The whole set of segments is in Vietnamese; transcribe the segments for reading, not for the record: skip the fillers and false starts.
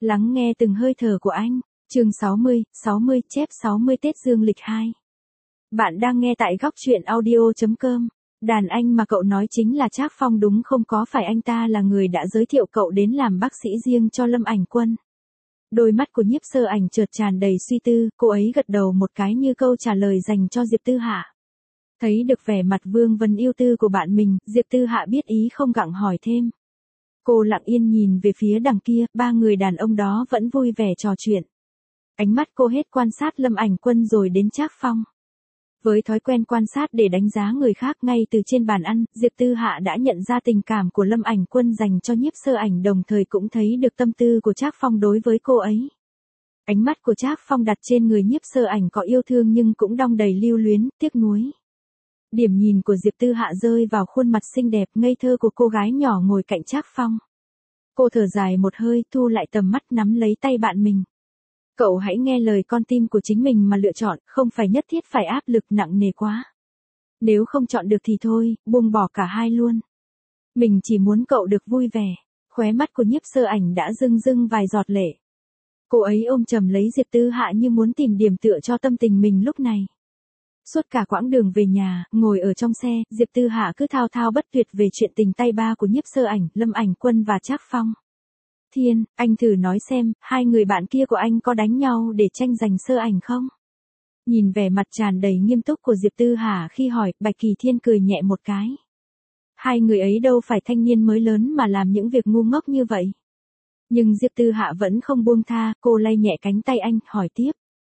Lắng nghe từng hơi thở của anh. Chương 60 chép 60 Tết Dương lịch 2. Bạn đang nghe tại góc truyện audio.com. Đàn anh mà cậu nói chính là Trác Phong đúng không, có phải anh ta là người đã giới thiệu cậu đến làm bác sĩ riêng cho Lâm Ảnh Quân? Đôi mắt của Nhiếp Sơ Ảnh chợt tràn đầy suy tư, cô ấy gật đầu một cái như câu trả lời dành cho Diệp Tư Hạ. Thấy được vẻ mặt vương vấn yêu tư của bạn mình, Diệp Tư Hạ biết ý không gặng hỏi thêm. Cô lặng yên nhìn về phía đằng kia, ba người đàn ông đó vẫn vui vẻ trò chuyện. Ánh mắt cô hết quan sát Lâm Ảnh Quân rồi đến Trác Phong. Với thói quen quan sát để đánh giá người khác ngay từ trên bàn ăn, Diệp Tư Hạ đã nhận ra tình cảm của Lâm Ảnh Quân dành cho Nhiếp Sơ Ảnh, đồng thời cũng thấy được tâm tư của Trác Phong đối với cô ấy. Ánh mắt của Trác Phong đặt trên người Nhiếp Sơ Ảnh có yêu thương nhưng cũng đong đầy lưu luyến, tiếc nuối. Điểm nhìn của Diệp Tư Hạ rơi vào khuôn mặt xinh đẹp ngây thơ của cô gái nhỏ ngồi cạnh Trác Phong. Cô thở dài một hơi, thu lại tầm mắt, nắm lấy tay bạn mình. Cậu hãy nghe lời con tim của chính mình mà lựa chọn, không phải nhất thiết phải áp lực nặng nề quá. Nếu không chọn được thì thôi, buông bỏ cả hai luôn. Mình chỉ muốn cậu được vui vẻ. Khóe mắt của Nhiếp Sơ Ảnh đã rưng rưng vài giọt lệ. Cô ấy ôm chầm lấy Diệp Tư Hạ như muốn tìm điểm tựa cho tâm tình mình lúc này. Suốt cả quãng đường về nhà, ngồi ở trong xe, Diệp Tư Hạ cứ thao thao bất tuyệt về chuyện tình tay ba của Nhiếp Sơ Ảnh, Lâm Ảnh Quân và Trác Phong. Thiên, anh thử nói xem, hai người bạn kia của anh có đánh nhau để tranh giành Sơ Ảnh không? Nhìn vẻ mặt tràn đầy nghiêm túc của Diệp Tư Hạ khi hỏi, Bạch Kỳ Thiên cười nhẹ một cái. Hai người ấy đâu phải thanh niên mới lớn mà làm những việc ngu ngốc như vậy. Nhưng Diệp Tư Hạ vẫn không buông tha, cô lay nhẹ cánh tay anh, hỏi tiếp.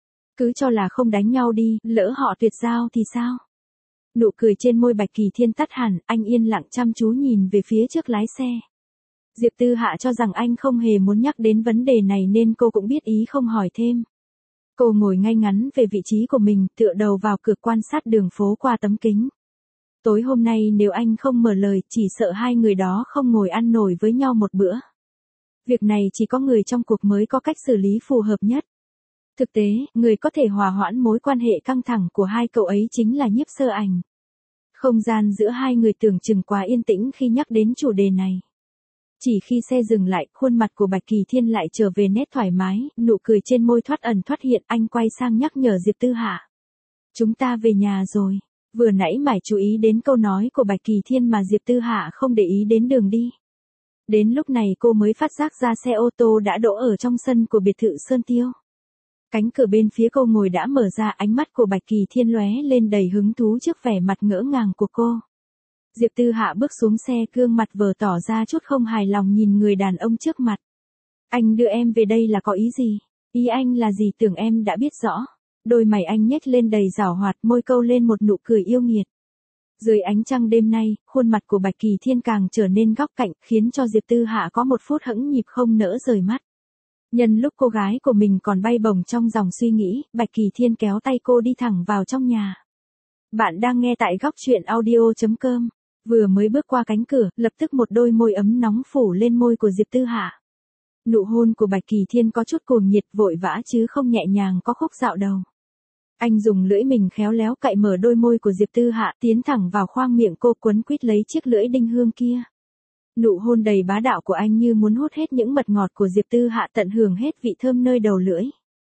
Cứ cho là không đánh nhau đi, lỡ họ tuyệt giao thì sao? Nụ cười trên môi Bạch Kỳ Thiên tắt hẳn, anh yên lặng chăm chú nhìn về phía trước lái xe. Diệp Tư Hạ cho rằng anh không hề muốn nhắc đến vấn đề này nên cô cũng biết ý không hỏi thêm. Cô ngồi ngay ngắn về vị trí của mình, tựa đầu vào cửa quan sát đường phố qua tấm kính. Tối hôm nay nếu anh không mở lời, chỉ sợ hai người đó không ngồi ăn nổi với nhau một bữa. Việc này chỉ có người trong cuộc mới có cách xử lý phù hợp nhất. Thực tế, người có thể hòa hoãn mối quan hệ căng thẳng của hai cậu ấy chính là Nhiếp Sơ Ảnh. Không gian giữa hai người tưởng chừng quá yên tĩnh khi nhắc đến chủ đề này. Chỉ khi xe dừng lại, khuôn mặt của Bạch Kỳ Thiên lại trở về nét thoải mái, nụ cười trên môi thoát ẩn thoát hiện, anh quay sang nhắc nhở Diệp Tư Hạ. Chúng ta về nhà rồi. Vừa nãy mải chú ý đến câu nói của Bạch Kỳ Thiên mà Diệp Tư Hạ không để ý đến đường đi. Đến lúc này cô mới phát giác ra xe ô tô đã đỗ ở trong sân của biệt thự Sơn Tiêu. Cánh cửa bên phía cô ngồi đã mở ra, ánh mắt của Bạch Kỳ Thiên lóe lên đầy hứng thú trước vẻ mặt ngỡ ngàng của cô. Diệp Tư Hạ bước xuống xe, gương mặt vờ tỏ ra chút không hài lòng nhìn người đàn ông trước mặt. Anh đưa em về đây là có ý gì? Ý anh là gì, tưởng em đã biết rõ. Đôi mày anh nhếch lên đầy giảo hoạt, môi câu lên một nụ cười yêu nghiệt. Dưới ánh trăng đêm nay, khuôn mặt của Bạch Kỳ Thiên càng trở nên góc cạnh, khiến cho Diệp Tư Hạ có một phút hững nhịp không nỡ rời mắt. Nhân lúc cô gái của mình còn bay bổng trong dòng suy nghĩ, Bạch Kỳ Thiên kéo tay cô đi thẳng vào trong nhà. Bạn đang nghe tại góc truyện audio.com. Vừa mới bước qua cánh cửa, lập tức một đôi môi ấm nóng phủ lên môi của Diệp Tư Hạ. Nụ hôn của Bạch Kỳ Thiên có chút cuồng nhiệt, vội vã chứ không nhẹ nhàng, có khúc dạo đầu. Anh dùng lưỡi mình khéo léo cạy mở đôi môi của Diệp Tư Hạ, tiến thẳng vào khoang miệng cô, quấn quýt lấy chiếc lưỡi đinh hương kia. Nụ hôn đầy bá đạo của anh như muốn hút hết những mật ngọt của Diệp Tư Hạ, tận hưởng hết vị thơm nơi đầu lưỡi.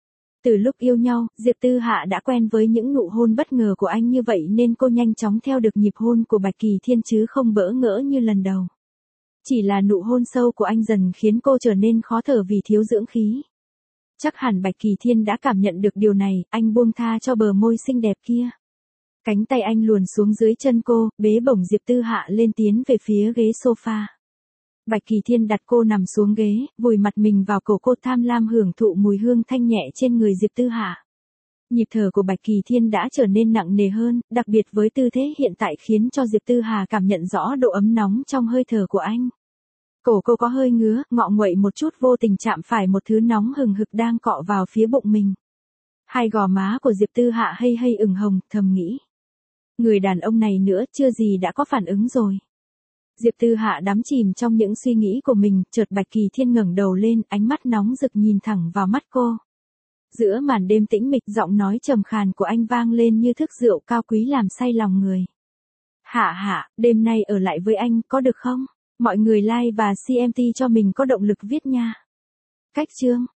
Từ lúc yêu nhau, Diệp Tư Hạ đã quen với những nụ hôn bất ngờ của anh như vậy nên cô nhanh chóng theo được nhịp hôn của Bạch Kỳ Thiên chứ không bỡ ngỡ như lần đầu. Chỉ là nụ hôn sâu của anh dần khiến cô trở nên khó thở vì thiếu dưỡng khí. Chắc hẳn Bạch Kỳ Thiên đã cảm nhận được điều này, anh buông tha cho bờ môi xinh đẹp kia. Cánh tay anh luồn xuống dưới chân cô, bế bổng Diệp Tư Hạ lên, tiến về phía ghế sofa. Bạch Kỳ Thiên đặt cô nằm xuống ghế, vùi mặt mình vào cổ cô, tham lam hưởng thụ mùi hương thanh nhẹ trên người Diệp Tư Hạ. Nhịp thở của Bạch Kỳ Thiên đã trở nên nặng nề hơn, đặc biệt với tư thế hiện tại khiến cho Diệp Tư Hạ cảm nhận rõ độ ấm nóng trong hơi thở của anh. Cổ cô có hơi ngứa, ngọ nguậy một chút, vô tình chạm phải một thứ nóng hừng hực đang cọ vào phía bụng mình. Hai gò má của Diệp Tư Hạ hây hây ửng hồng, thầm nghĩ. Người đàn ông này nữa chưa gì đã có phản ứng rồi. Diệp Tư Hạ đắm chìm trong những suy nghĩ của mình, chợt Bạch Kỳ Thiên ngẩng đầu lên, ánh mắt nóng rực nhìn thẳng vào mắt cô. Giữa màn đêm tĩnh mịch, giọng nói trầm khàn của anh vang lên như thức rượu cao quý làm say lòng người. Hạ Hạ, đêm nay ở lại với anh, có được không? Mọi người like và CMT cho mình có động lực viết nha. Cách chương